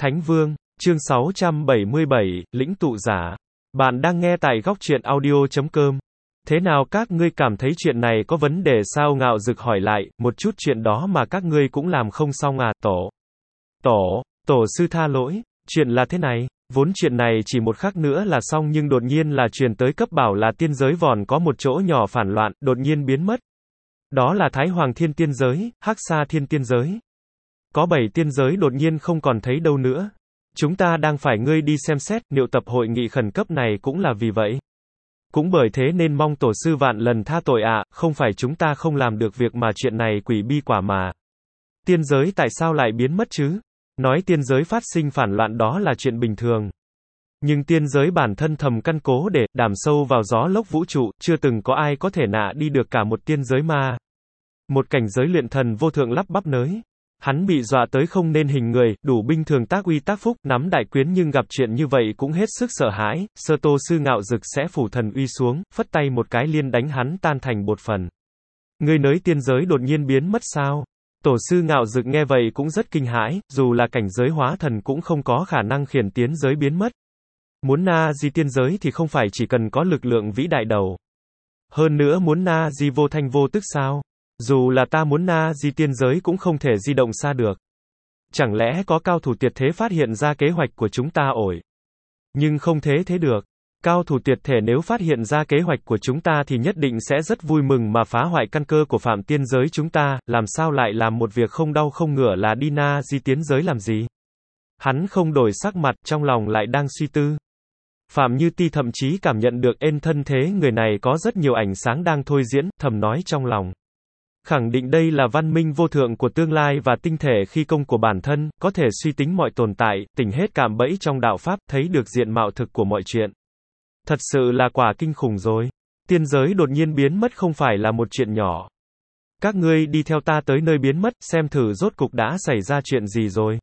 Thánh Vương, chương 677, Lĩnh Tụ Giả. Bạn đang nghe tại góc truyện audio.com. Thế nào các ngươi cảm thấy chuyện này có vấn đề sao? Ngạo Dực hỏi lại, một chút chuyện đó mà các ngươi cũng làm không xong à? Tổ sư tha lỗi, chuyện là thế này, vốn chuyện này chỉ một khắc nữa là xong nhưng đột nhiên là truyền tới cấp bảo là tiên giới vòn có một chỗ nhỏ phản loạn, đột nhiên biến mất. Đó là Thái Hoàng Thiên Tiên Giới, Hắc Sa Thiên Tiên Giới. Có 7 tiên giới đột nhiên không còn thấy đâu nữa. Chúng ta đang phải ngươi đi xem xét, triệu tập hội nghị khẩn cấp này cũng là vì vậy. Cũng bởi thế nên mong tổ sư vạn lần tha tội ạ, không phải chúng ta không làm được việc mà chuyện này quỷ bi quả mà. Tiên giới tại sao lại biến mất chứ? Nói tiên giới phát sinh phản loạn đó là chuyện bình thường. Nhưng tiên giới bản thân thầm căn cố để đàm sâu vào gió lốc vũ trụ, chưa từng có ai có thể nạ đi được cả một tiên giới ma. Một cảnh giới luyện thần vô thượng lắp bắp nới. Hắn bị dọa tới không nên hình người, đủ binh thường tác uy tác phúc, nắm đại quyến nhưng gặp chuyện như vậy cũng hết sức sợ hãi, Sơ Tô Sư Ngạo Dực sẽ phủ thần uy xuống, phất tay một cái liên đánh hắn tan thành bột phần. Ngươi nới tiên giới đột nhiên biến mất sao? Tổ sư Ngạo Dực nghe vậy cũng rất kinh hãi, dù là cảnh giới hóa thần cũng không có khả năng khiển tiến giới biến mất. Muốn na di tiên giới thì không phải chỉ cần có lực lượng vĩ đại đầu. Hơn nữa muốn na di vô thanh vô tức sao? Dù là ta muốn na di tiên giới cũng không thể di động xa được. Chẳng lẽ có cao thủ tuyệt thế phát hiện ra kế hoạch của chúng ta ổi? Nhưng không thế được. Cao thủ tuyệt thể nếu phát hiện ra kế hoạch của chúng ta thì nhất định sẽ rất vui mừng mà phá hoại căn cơ của phạm tiên giới chúng ta, làm sao lại làm một việc không đau không ngửa là đi na di tiến giới làm gì? Hắn không đổi sắc mặt, trong lòng lại đang suy tư. Phạm Như Ti thậm chí cảm nhận được ên thân thế người này có rất nhiều ảnh sáng đang thôi diễn, thầm nói trong lòng. Khẳng định đây là văn minh vô thượng của tương lai và tinh thể khi công của bản thân, có thể suy tính mọi tồn tại, tỉnh hết cạm bẫy trong đạo pháp, thấy được diện mạo thực của mọi chuyện. Thật sự là quả kinh khủng rồi. Tiên giới đột nhiên biến mất không phải là một chuyện nhỏ. Các ngươi đi theo ta tới nơi biến mất, xem thử rốt cục đã xảy ra chuyện gì rồi.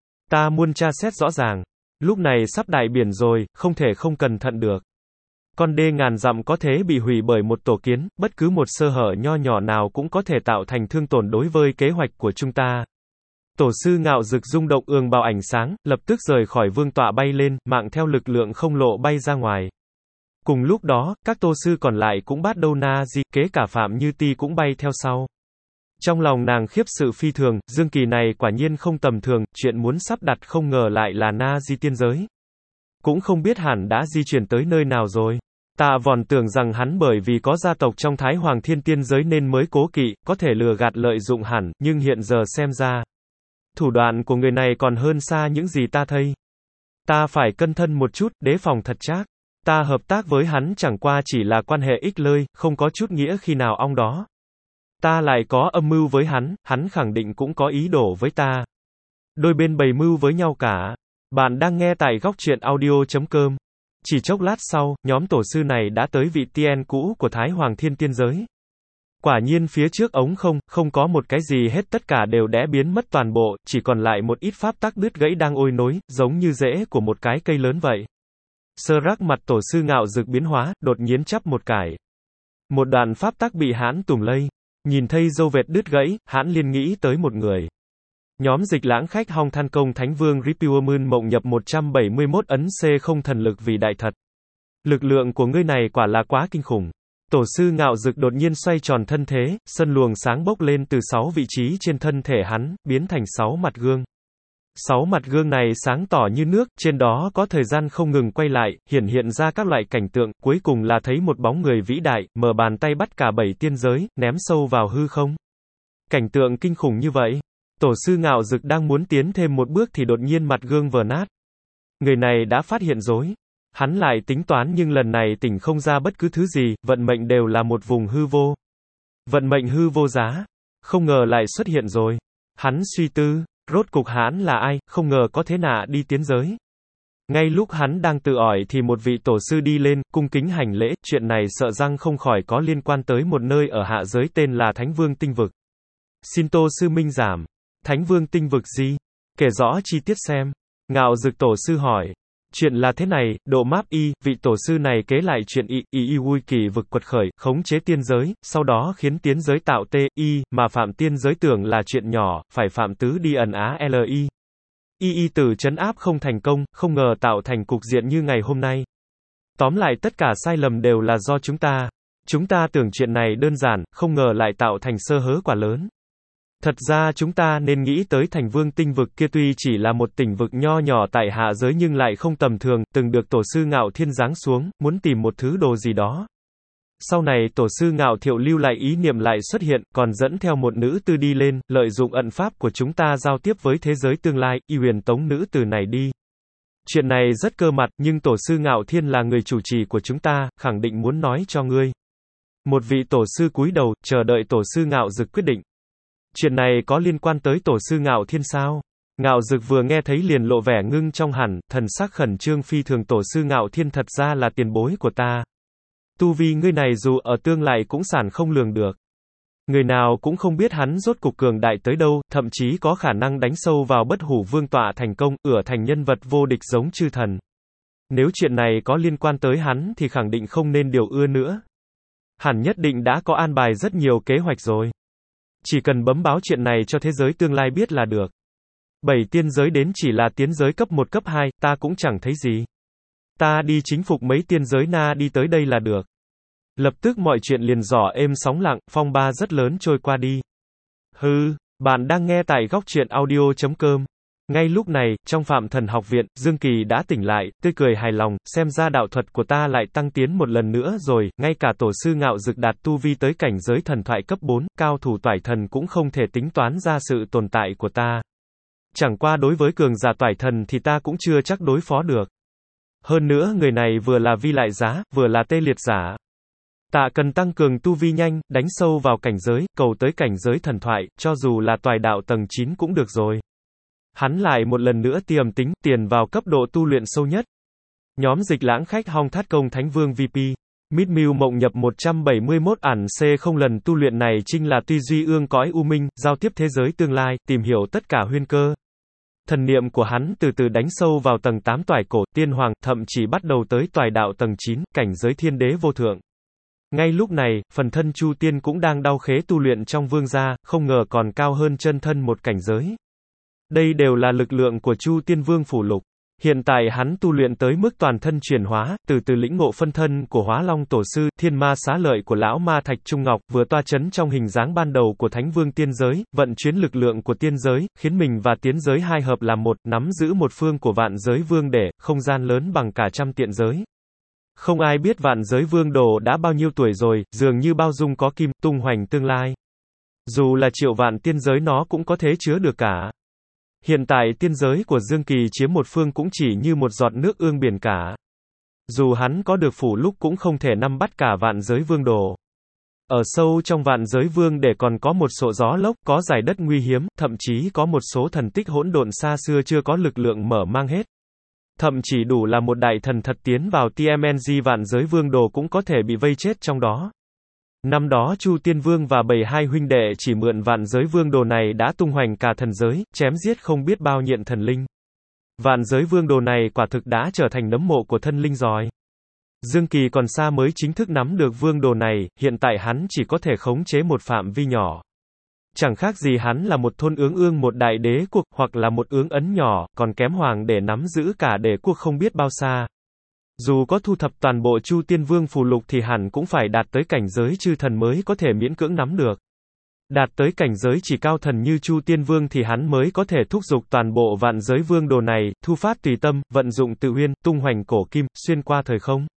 Ta muốn tra xét rõ ràng. Lúc này sắp đại biển rồi, không thể không cẩn thận được. Con đê ngàn dặm có thể bị hủy bởi một tổ kiến, bất cứ một sơ hở nho nhỏ nào cũng có thể tạo thành thương tổn đối với kế hoạch của chúng ta. Tổ sư Ngạo Dực rung động ương bào ánh sáng, lập tức rời khỏi vương tọa bay lên, mạng theo lực lượng không lộ bay ra ngoài. Cùng lúc đó, các tô sư còn lại cũng bắt đầu na di, kế cả Phạm Như Ti cũng bay theo sau. Trong lòng nàng khiếp sự phi thường, Dương Kỳ này quả nhiên không tầm thường, chuyện muốn sắp đặt không ngờ lại là na di tiên giới. Cũng không biết hẳn đã di chuyển tới nơi nào rồi. Ta vòn tưởng rằng hắn bởi vì có gia tộc trong Thái Hoàng Thiên Tiên giới nên mới cố kỵ, có thể lừa gạt lợi dụng hẳn, nhưng hiện giờ xem ra, thủ đoạn của người này còn hơn xa những gì ta thấy. Ta phải cẩn thận một chút, đề phòng thật chắc. Ta hợp tác với hắn chẳng qua chỉ là quan hệ ích lợi, không có chút nghĩa khi nào ong đó. Ta lại có âm mưu với hắn khẳng định cũng có ý đồ với ta. Đôi bên bày mưu với nhau cả. Bạn đang nghe tại góc truyện audio.com. Chỉ chốc lát sau, nhóm tổ sư này đã tới vị tiên cũ của Thái Hoàng Thiên Tiên giới. Quả nhiên phía trước ống không có một cái gì hết, tất cả đều đã biến mất toàn bộ, chỉ còn lại một ít pháp tắc đứt gãy đang ôi nối, giống như rễ của một cái cây lớn vậy. Sơ rắc mặt tổ sư Ngạo Dực biến hóa, đột nhiên chắp một cải. Một đoạn pháp tắc bị hãn tùm lây. Nhìn thấy dâu vệt đứt gãy, hãn liên nghĩ tới một người. Nhóm dịch lãng khách Hong Than Công Thánh Vương Ripuamun mộng nhập 171 ấn C0 thần lực vì đại thật. Lực lượng của ngươi này quả là quá kinh khủng. Tổ sư Ngạo Dực đột nhiên xoay tròn thân thế, sân luồng sáng bốc lên từ 6 vị trí trên thân thể hắn, biến thành 6 mặt gương. 6 mặt gương này sáng tỏ như nước, trên đó có thời gian không ngừng quay lại, hiện ra các loại cảnh tượng, cuối cùng là thấy một bóng người vĩ đại, mở bàn tay bắt cả 7 tiên giới, ném sâu vào hư không. Cảnh tượng kinh khủng như vậy. Tổ sư Ngạo Dực đang muốn tiến thêm một bước thì đột nhiên mặt gương vỡ nát. Người này đã phát hiện rối. Hắn lại tính toán nhưng lần này tỉnh không ra bất cứ thứ gì, vận mệnh đều là một vùng hư vô. Vận mệnh hư vô giá. Không ngờ lại xuất hiện rồi. Hắn suy tư, rốt cục hắn là ai, không ngờ có thế nạ đi tiến giới. Ngay lúc hắn đang tự hỏi thì một vị tổ sư đi lên, cung kính hành lễ, chuyện này sợ rằng không khỏi có liên quan tới một nơi ở hạ giới tên là Thánh Vương Tinh Vực. Xin tô sư minh giảm. Thánh Vương Tinh Vực gì? Kể rõ chi tiết xem. Ngạo Dực tổ sư hỏi. Chuyện là thế này, độ map vị tổ sư này kế lại chuyện vui kỳ vực quật khởi, khống chế tiên giới, sau đó khiến tiên giới tạo mà phạm tiên giới tưởng là chuyện nhỏ, phải phạm tứ đi ẩn á Y tử trấn áp không thành công, không ngờ tạo thành cục diện như ngày hôm nay. Tóm lại tất cả sai lầm đều là do chúng ta. Chúng ta tưởng chuyện này đơn giản, không ngờ lại tạo thành sơ hớ quả lớn. Thật ra chúng ta nên nghĩ tới thành vương tinh vực kia tuy chỉ là một tỉnh vực nho nhỏ tại hạ giới nhưng lại không tầm thường, từng được tổ sư Ngạo Thiên giáng xuống, muốn tìm một thứ đồ gì đó. Sau này tổ sư Ngạo Thiệu lưu lại ý niệm lại xuất hiện, còn dẫn theo một nữ tử đi lên, lợi dụng ẩn pháp của chúng ta giao tiếp với thế giới tương lai, y huyền tống nữ tử này đi. Chuyện này rất cơ mật, nhưng tổ sư Ngạo Thiên là người chủ trì của chúng ta, khẳng định muốn nói cho ngươi. Một vị tổ sư cúi đầu, chờ đợi tổ sư Ngạo Dực quyết định. Chuyện này có liên quan tới tổ sư Ngạo Thiên sao? Ngạo Dực vừa nghe thấy liền lộ vẻ ngưng trong hẳn, thần sắc khẩn trương phi thường. Tổ sư Ngạo Thiên thật ra là tiền bối của ta. Tu vi ngươi này dù ở tương lai cũng sản không lường được. Người nào cũng không biết hắn rốt cục cường đại tới đâu, thậm chí có khả năng đánh sâu vào Bất Hủ Vương tọa thành công, thành nhân vật vô địch giống chư thần. Nếu chuyện này có liên quan tới hắn thì khẳng định không nên điều ưa nữa. Hẳn nhất định đã có an bài rất nhiều kế hoạch rồi. Chỉ cần bấm báo chuyện này cho thế giới tương lai biết là được. 7 tiên giới đến chỉ là tiến giới cấp 1 cấp 2, ta cũng chẳng thấy gì. Ta đi chính phục mấy tiên giới na đi tới đây là được. Lập tức mọi chuyện liền giỏ êm sóng lặng, phong ba rất lớn trôi qua đi. Hừ, bạn đang nghe tại góc truyện audio.com. Ngay lúc này, trong Phạm Thần Học Viện, Dương Kỳ đã tỉnh lại, tươi cười hài lòng, xem ra đạo thuật của ta lại tăng tiến một lần nữa rồi, ngay cả tổ sư Ngạo Dực đạt tu vi tới cảnh giới thần thoại cấp 4, cao thủ toải thần cũng không thể tính toán ra sự tồn tại của ta. Chẳng qua đối với cường giả toải thần thì ta cũng chưa chắc đối phó được. Hơn nữa người này vừa là vi lại giá, vừa là tê liệt giả. Ta cần tăng cường tu vi nhanh, đánh sâu vào cảnh giới, cầu tới cảnh giới thần thoại, cho dù là toài đạo tầng 9 cũng được rồi. Hắn lại một lần nữa tiềm tính, tiền vào cấp độ tu luyện sâu nhất. Nhóm Dịch Lãng Khách Hong Thát Công Thánh Vương VP. Mít Mưu Mộng Nhập 171 ản C0 lần tu luyện này chính là tuy duy ương cõi u minh, giao tiếp thế giới tương lai, tìm hiểu tất cả huyên cơ. Thần niệm của hắn từ từ đánh sâu vào tầng 8 toài cổ, tiên hoàng, thậm chí bắt đầu tới toài đạo tầng 9, cảnh giới thiên đế vô thượng. Ngay lúc này, phần thân Chu Tiên cũng đang đau khế tu luyện trong vương gia, không ngờ còn cao hơn chân thân một cảnh giới. Đây đều là lực lượng của Chu Tiên Vương phủ lục. Hiện tại hắn tu luyện tới mức toàn thân chuyển hóa, từ từ lĩnh ngộ phân thân của Hóa Long Tổ Sư, Thiên Ma Xá Lợi của Lão Ma Thạch Trung Ngọc, vừa toa chấn trong hình dáng ban đầu của Thánh Vương tiên giới, vận chuyển lực lượng của tiên giới, khiến mình và tiên giới hai hợp làm một, nắm giữ một phương của vạn giới vương để, không gian lớn bằng cả trăm tiện giới. Không ai biết vạn giới vương đồ đã bao nhiêu tuổi rồi, dường như bao dung có kim, tung hoành tương lai. Dù là triệu vạn tiên giới nó cũng có thể chứa được cả. Hiện tại tiên giới của Dương Kỳ chiếm một phương cũng chỉ như một giọt nước ương biển cả. Dù hắn có được phủ lúc cũng không thể nắm bắt cả vạn giới vương đồ. Ở sâu trong vạn giới vương để còn có một số gió lốc, có giải đất nguy hiếm, thậm chí có một số thần tích hỗn độn xa xưa chưa có lực lượng mở mang hết. Thậm chỉ đủ là một đại thần thật tiến vào TMNG vạn giới vương đồ cũng có thể bị vây chết trong đó. Năm đó Chu Tiên Vương và 72 huynh đệ chỉ mượn vạn giới vương đồ này đã tung hoành cả thần giới, chém giết không biết bao nhiện thần linh. Vạn giới vương đồ này quả thực đã trở thành nấm mộ của thân linh rồi. Dương Kỳ còn xa mới chính thức nắm được vương đồ này, hiện tại hắn chỉ có thể khống chế một phạm vi nhỏ. Chẳng khác gì hắn là một thôn ương một đại đế quốc, hoặc là một ấn nhỏ, còn kém hoàng để nắm giữ cả đế quốc không biết bao xa. Dù có thu thập toàn bộ Chu Tiên Vương phù lục thì hẳn cũng phải đạt tới cảnh giới chư thần mới có thể miễn cưỡng nắm được. Đạt tới cảnh giới chỉ cao thần như Chu Tiên Vương thì hắn mới có thể thúc giục toàn bộ vạn giới vương đồ này, thu phát tùy tâm, vận dụng tự uyên, tung hoành cổ kim, xuyên qua thời không.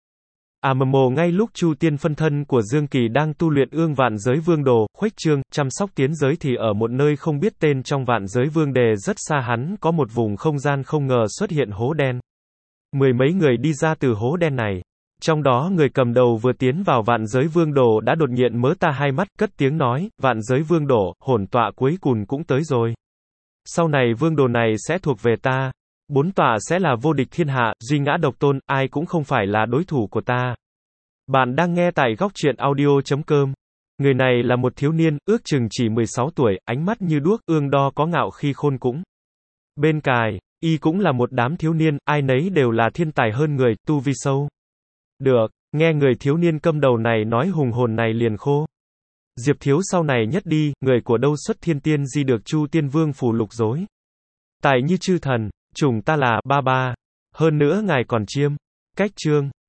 Ngay lúc Chu Tiên phân thân của Dương Kỳ đang tu luyện ương vạn giới vương đồ, khuếch trương, chăm sóc tiến giới thì ở một nơi không biết tên trong vạn giới vương đề rất xa hắn có một vùng không gian không ngờ xuất hiện hố đen. 10 mấy người đi ra từ hố đen này. Trong đó người cầm đầu vừa tiến vào vạn giới vương đồ đã đột nhiên mớ ta hai mắt, cất tiếng nói, vạn giới vương đồ, hồn tọa cuối cùng cũng tới rồi. Sau này vương đồ này sẽ thuộc về ta. 4 tọa sẽ là vô địch thiên hạ, duy ngã độc tôn, ai cũng không phải là đối thủ của ta. Bạn đang nghe tại góc truyện audio.com. Người này là một thiếu niên, ước chừng chỉ 16 tuổi, ánh mắt như đuốc, ương đo có ngạo khi khôn cũng. Bên cài, y cũng là một đám thiếu niên, ai nấy đều là thiên tài hơn người, tu vi sâu. Được, nghe người thiếu niên câm đầu này nói hùng hồn này liền khô. Diệp thiếu sau này nhất đi, người của đâu xuất thiên tiên di được Chu Tiên Vương phù lục dối. Tại như chư thần, chủng ta là ba ba. Hơn nữa ngài còn chiêm. Cách chương.